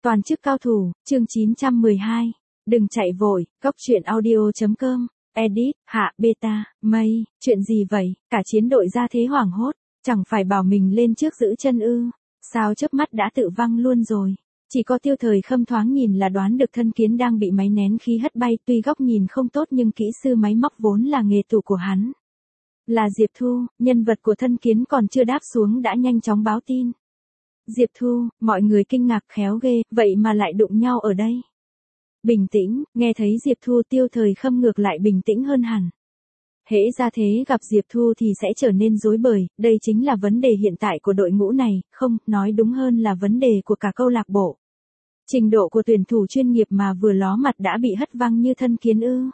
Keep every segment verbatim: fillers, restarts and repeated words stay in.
Toàn chức cao thủ, chương chín trăm mười hai. Đừng chạy vội, góc truyện audio.com, edit, hạ, beta, mây, chuyện gì vậy, cả chiến đội ra thế hoảng hốt, chẳng phải bảo mình lên trước giữ chân ư, sao chớp mắt đã tự văng luôn rồi. Chỉ có Tiêu Thời Khâm thoáng nhìn là đoán được Thân Kiến đang bị máy nén khí hất bay, tuy góc nhìn không tốt nhưng kỹ sư máy móc vốn là nghề tủ của hắn. Là Diệp Thu, nhân vật của Thân Kiến còn chưa đáp xuống đã nhanh chóng báo tin. Diệp Thu, mọi người kinh ngạc khéo ghê, vậy mà lại đụng nhau ở đây. Bình tĩnh, nghe thấy Diệp Thu Tiêu Thời Khâm ngược lại bình tĩnh hơn hẳn. Hễ ra thế gặp Diệp Thu thì sẽ trở nên rối bời, đây chính là vấn đề hiện tại của đội ngũ này, không, nói đúng hơn là vấn đề của cả câu lạc bộ. Trình độ của tuyển thủ chuyên nghiệp mà vừa ló mặt đã bị hất văng như Thân Kiến ư.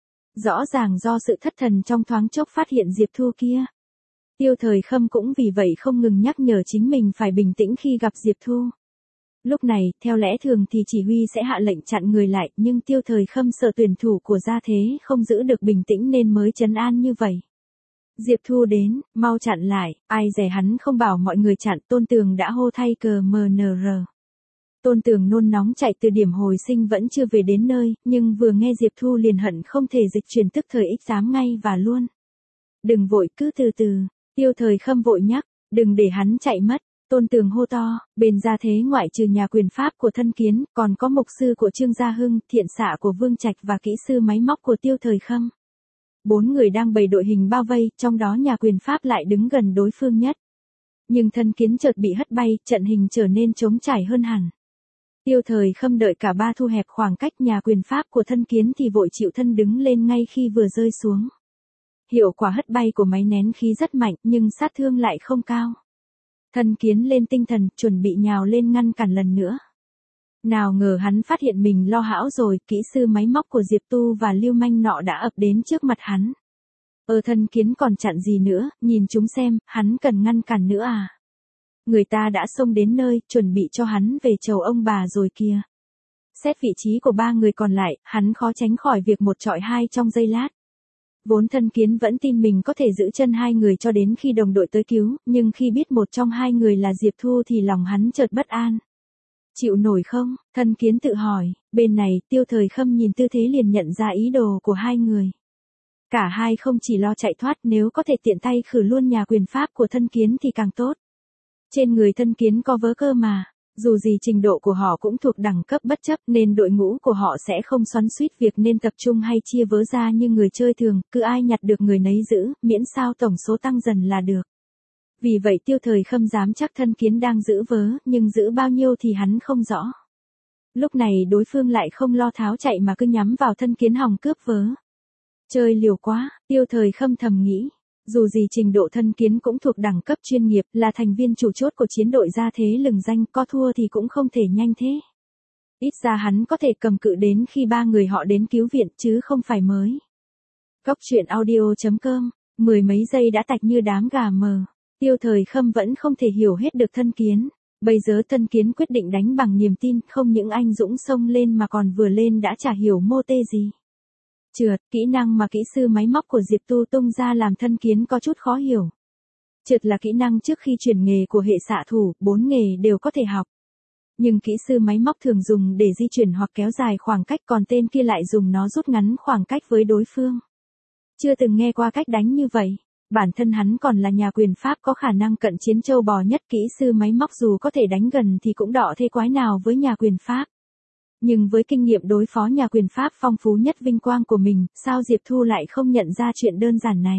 Rõ ràng do sự thất thần trong thoáng chốc phát hiện Diệp Thu kia. Tiêu Thời Khâm cũng vì vậy không ngừng nhắc nhở chính mình phải bình tĩnh khi gặp Diệp Thu. Lúc này, theo lẽ thường thì chỉ huy sẽ hạ lệnh chặn người lại, nhưng Tiêu Thời Khâm sợ tuyển thủ của gia thế không giữ được bình tĩnh nên mới trấn an như vậy. Diệp Thu đến, mau chặn lại, ai dè hắn không bảo mọi người chặn, Tôn Tường đã hô thay cờ em en rờ. Tôn Tường nôn nóng chạy từ điểm hồi sinh vẫn chưa về đến nơi, nhưng vừa nghe Diệp Thu liền hận không thể dịch chuyển tức thời ích tám ngay và luôn. Đừng vội, cứ từ từ. Tiêu Thời Khâm vội nhắc, đừng để hắn chạy mất. Tôn Tường hô to, bên gia thế ngoại trừ nhà quyền pháp của Thân Kiến, còn có mục sư của Trương Gia Hưng, thiện xạ của Vương Trạch và kỹ sư máy móc của Tiêu Thời Khâm. Bốn người đang bày đội hình bao vây, trong đó nhà quyền pháp lại đứng gần đối phương nhất. Nhưng Thân Kiến chợt bị hất bay, trận hình trở nên trống trải hơn hẳn. Tiêu Thời Khâm đợi cả ba thu hẹp khoảng cách, nhà quyền pháp của Thân Kiến thì vội chịu thân đứng lên ngay khi vừa rơi xuống. Hiệu quả hất bay của máy nén khí rất mạnh nhưng sát thương lại không cao. Thân Kiến lên tinh thần, chuẩn bị nhào lên ngăn cản lần nữa. Nào ngờ hắn phát hiện mình lo hão rồi, kỹ sư máy móc của Diệp Tu và Lưu Manh nọ đã ập đến trước mặt hắn. Ờ Thân Kiến còn chặn gì nữa, nhìn chúng xem, hắn cần ngăn cản nữa à? Người ta đã xông đến nơi, chuẩn bị cho hắn về chầu ông bà rồi kìa. Xét vị trí của ba người còn lại, hắn khó tránh khỏi việc một trọi hai trong giây lát. Vốn Thân Kiến vẫn tin mình có thể giữ chân hai người cho đến khi đồng đội tới cứu, nhưng khi biết một trong hai người là Diệp Thu thì lòng hắn chợt bất an. Chịu nổi không? Thân Kiến tự hỏi, bên này Tiêu Thời Khâm nhìn tư thế liền nhận ra ý đồ của hai người. Cả hai không chỉ lo chạy thoát, nếu có thể tiện tay khử luôn nhà quyền pháp của Thân Kiến thì càng tốt. Trên người Thân Kiến có vớ cơ mà. Dù gì trình độ của họ cũng thuộc đẳng cấp bất chấp nên đội ngũ của họ sẽ không xoắn xuýt việc nên tập trung hay chia vớ ra như người chơi thường, cứ ai nhặt được người nấy giữ, miễn sao tổng số tăng dần là được. Vì vậy Tiêu Thời Khâm dám chắc Thân Kiến đang giữ vớ, nhưng giữ bao nhiêu thì hắn không rõ. Lúc này đối phương lại không lo tháo chạy mà cứ nhắm vào Thân Kiến hòng cướp vớ. Chơi liều quá, Tiêu Thời Khâm thầm nghĩ. Dù gì trình độ Thân Kiến cũng thuộc đẳng cấp chuyên nghiệp, là thành viên chủ chốt của chiến đội gia thế lừng danh, có thua thì cũng không thể nhanh thế. Ít ra hắn có thể cầm cự đến khi ba người họ đến cứu viện chứ không phải mới. Góc truyện audio.com, mười mấy giây đã tạch như đám gà mờ. Tiêu Thời Khâm vẫn không thể hiểu hết được Thân Kiến. Bây giờ Thân Kiến quyết định đánh bằng niềm tin, không những anh dũng xông lên mà còn vừa lên đã chả hiểu mô tê gì. Trượt, kỹ năng mà kỹ sư máy móc của Diệp Tu tung ra làm Thân Kiến có chút khó hiểu. Trượt là kỹ năng trước khi chuyển nghề của hệ xạ thủ, bốn nghề đều có thể học. Nhưng kỹ sư máy móc thường dùng để di chuyển hoặc kéo dài khoảng cách, còn tên kia lại dùng nó rút ngắn khoảng cách với đối phương. Chưa từng nghe qua cách đánh như vậy. Bản thân hắn còn là nhà quyền pháp có khả năng cận chiến châu bò nhất, kỹ sư máy móc dù có thể đánh gần thì cũng đọ thế quái nào với nhà quyền pháp. Nhưng với kinh nghiệm đối phó nhà quyền pháp phong phú nhất vinh quang của mình, sao Diệp Thu lại không nhận ra chuyện đơn giản này?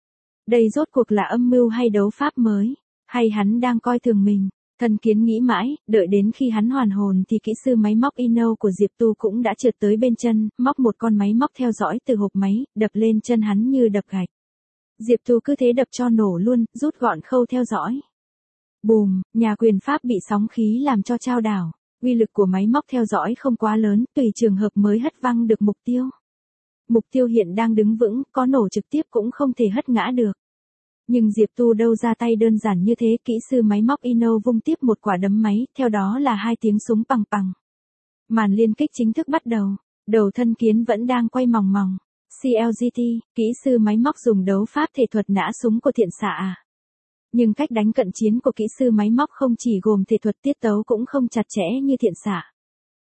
Đây rốt cuộc là âm mưu hay đấu pháp mới? Hay hắn đang coi thường mình? Thân Kiến nghĩ mãi, đợi đến khi hắn hoàn hồn thì kỹ sư máy móc Ino của Diệp Tu cũng đã trượt tới bên chân, móc một con máy móc theo dõi từ hộp máy, đập lên chân hắn như đập gạch. Diệp Tu cứ thế đập cho nổ luôn, rút gọn khâu theo dõi. Bùm, nhà quyền pháp bị sóng khí làm cho chao đảo. Uy lực của máy móc theo dõi không quá lớn, tùy trường hợp mới hất văng được mục tiêu. Mục tiêu hiện đang đứng vững, có nổ trực tiếp cũng không thể hất ngã được. Nhưng Diệp Tu đâu ra tay đơn giản như thế, kỹ sư máy móc Ino vung tiếp một quả đấm máy, theo đó là hai tiếng súng pằng pằng. Màn liên kích chính thức bắt đầu, đầu Thân Kiến vẫn đang quay mòng mòng. xê lờ giê tê, kỹ sư máy móc dùng đấu pháp thể thuật nã súng của thiện xạ à. Nhưng cách đánh cận chiến của kỹ sư máy móc không chỉ gồm thể thuật, tiết tấu cũng không chặt chẽ như thiện xạ.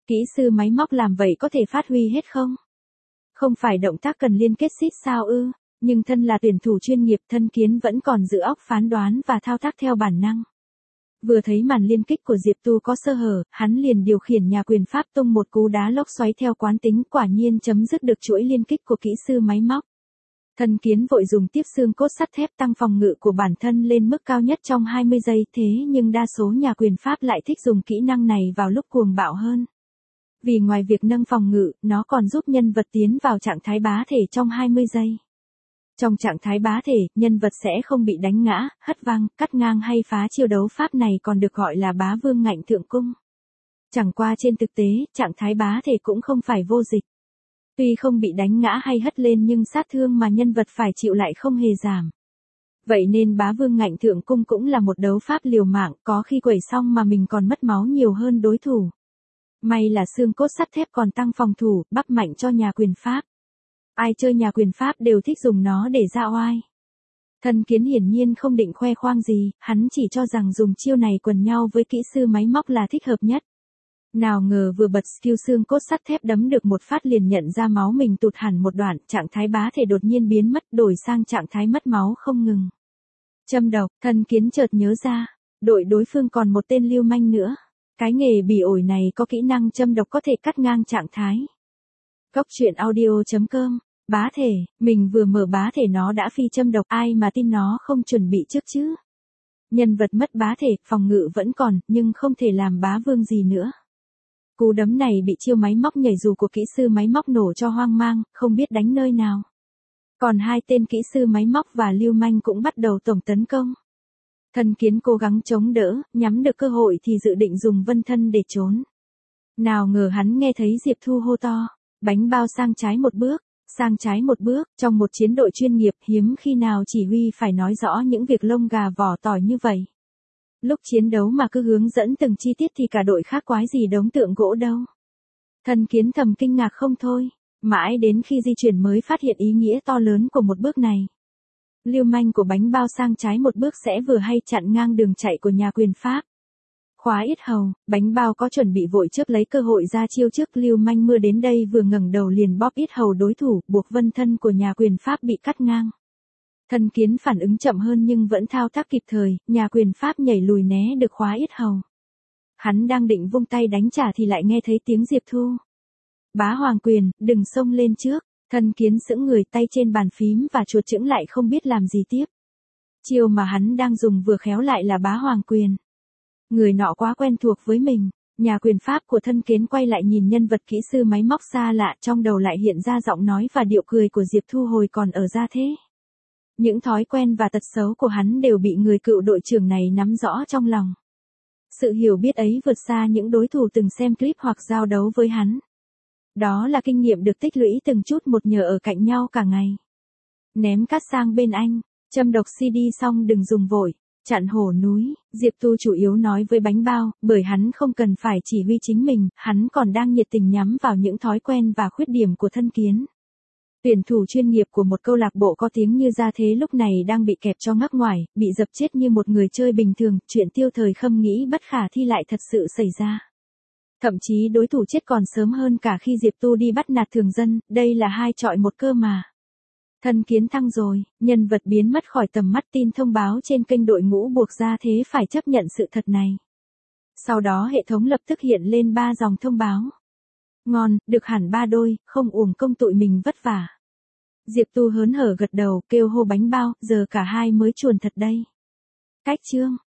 Kỹ sư máy móc làm vậy có thể phát huy hết không? Không phải động tác cần liên kết xít sao ư? Nhưng thân là tuyển thủ chuyên nghiệp, Thân Kiến vẫn còn giữ óc phán đoán và thao tác theo bản năng. Vừa thấy màn liên kích của Diệp Tu có sơ hở, hắn liền điều khiển nhà quyền pháp tung một cú đá lốc xoáy theo quán tính, quả nhiên chấm dứt được chuỗi liên kích của kỹ sư máy móc. Thân Kiến vội dùng tiếp xương cốt sắt thép tăng phòng ngự của bản thân lên mức cao nhất trong hai mươi giây, thế nhưng đa số nhà quyền pháp lại thích dùng kỹ năng này vào lúc cuồng bạo hơn. Vì ngoài việc nâng phòng ngự, nó còn giúp nhân vật tiến vào trạng thái bá thể trong hai mươi giây. Trong trạng thái bá thể, nhân vật sẽ không bị đánh ngã, hất văng, cắt ngang hay phá chiêu đấu pháp này còn được gọi là bá vương ngạnh thượng cung. Chẳng qua trên thực tế, trạng thái bá thể cũng không phải vô dịch. Tuy không bị đánh ngã hay hất lên nhưng sát thương mà nhân vật phải chịu lại không hề giảm. Vậy nên bá vương ngạnh thượng cung cũng là một đấu pháp liều mạng, có khi quẩy xong mà mình còn mất máu nhiều hơn đối thủ. May là xương cốt sắt thép còn tăng phòng thủ, bắp mạnh cho nhà quyền pháp. Ai chơi nhà quyền pháp đều thích dùng nó để ra oai. Thân Kiến hiển nhiên không định khoe khoang gì, hắn chỉ cho rằng dùng chiêu này quần nhau với kỹ sư máy móc là thích hợp nhất. Nào ngờ vừa bật skill xương cốt sắt thép đấm được một phát liền nhận ra máu mình tụt hẳn một đoạn, trạng thái bá thể đột nhiên biến mất, đổi sang trạng thái mất máu không ngừng. Châm độc, Thân Kiến chợt nhớ ra, đội đối phương còn một tên lưu manh nữa. Cái nghề bỉ ổi này có kỹ năng châm độc có thể cắt ngang trạng thái. Góc truyện audio chấm com, bá thể, mình vừa mở bá thể nó đã phi châm độc, ai mà tin nó không chuẩn bị trước chứ. Nhân vật mất bá thể, phòng ngự vẫn còn, nhưng không thể làm bá vương gì nữa. Cú đấm này bị chiêu máy móc nhảy dù của kỹ sư máy móc nổ cho hoang mang, không biết đánh nơi nào. Còn hai tên kỹ sư máy móc và lưu manh cũng bắt đầu tổng tấn công. Thân Kiến cố gắng chống đỡ, nhắm được cơ hội thì dự định dùng vân thân để trốn. Nào ngờ hắn nghe thấy Diệp Thu hô to, bánh bao sang trái một bước, sang trái một bước, trong một chiến đội chuyên nghiệp hiếm khi nào chỉ huy phải nói rõ những việc lông gà vỏ tỏi như vậy. Lúc chiến đấu mà cứ hướng dẫn từng chi tiết thì cả đội khác quái gì đống tượng gỗ đâu. Thân Kiến thầm kinh ngạc không thôi, mãi đến khi di chuyển mới phát hiện ý nghĩa to lớn của một bước này. Lưu manh của bánh bao sang trái một bước sẽ vừa hay chặn ngang đường chạy của nhà quyền pháp. Khóa yết hầu, bánh bao có chuẩn bị vội trước lấy cơ hội ra chiêu trước, lưu manh mưa đến đây vừa ngẩng đầu liền bóp yết hầu đối thủ, buộc vân thân của nhà quyền pháp bị cắt ngang. Thân Kiến phản ứng chậm hơn nhưng vẫn thao tác kịp thời, nhà quyền pháp nhảy lùi né được khóa yết hầu. Hắn đang định vung tay đánh trả thì lại nghe thấy tiếng Diệp Thu. Bá hoàng quyền, đừng xông lên trước. Thân Kiến sững người, tay trên bàn phím và chuột chững lại không biết làm gì tiếp. Chiêu mà hắn đang dùng vừa khéo lại là bá hoàng quyền. Người nọ quá quen thuộc với mình, nhà quyền pháp của Thân Kiến quay lại nhìn nhân vật kỹ sư máy móc xa lạ, trong đầu lại hiện ra giọng nói và điệu cười của Diệp Thu hồi còn ở gia thế. Những thói quen và tật xấu của hắn đều bị người cựu đội trưởng này nắm rõ trong lòng. Sự hiểu biết ấy vượt xa những đối thủ từng xem clip hoặc giao đấu với hắn. Đó là kinh nghiệm được tích lũy từng chút một nhờ ở cạnh nhau cả ngày. Ném cát sang bên anh, châm độc xê đê xong đừng dùng vội, chặn hổ núi, Diệp Tu chủ yếu nói với bánh bao, bởi hắn không cần phải chỉ huy chính mình, hắn còn đang nhiệt tình nhắm vào những thói quen và khuyết điểm của Thân Kiến. Tuyển thủ chuyên nghiệp của một câu lạc bộ có tiếng như gia thế lúc này đang bị kẹp cho ngắc ngoài, bị dập chết như một người chơi bình thường, chuyện tiêu thời khâm nghĩ bất khả thi lại thật sự xảy ra. Thậm chí đối thủ chết còn sớm hơn cả khi Diệp Tu đi bắt nạt thường dân, đây là hai chọi một cơ mà. Thân Kiến thăng rồi, nhân vật biến mất khỏi tầm mắt, tin thông báo trên kênh đội ngũ buộc gia thế phải chấp nhận sự thật này. Sau đó hệ thống lập tức hiện lên ba dòng thông báo. Ngon, được hẳn ba đôi, không uổng công tụi mình vất vả. Diệp Tu hớn hở gật đầu, kêu hô bánh bao, giờ cả hai mới chuồn thật đây. Cách chương.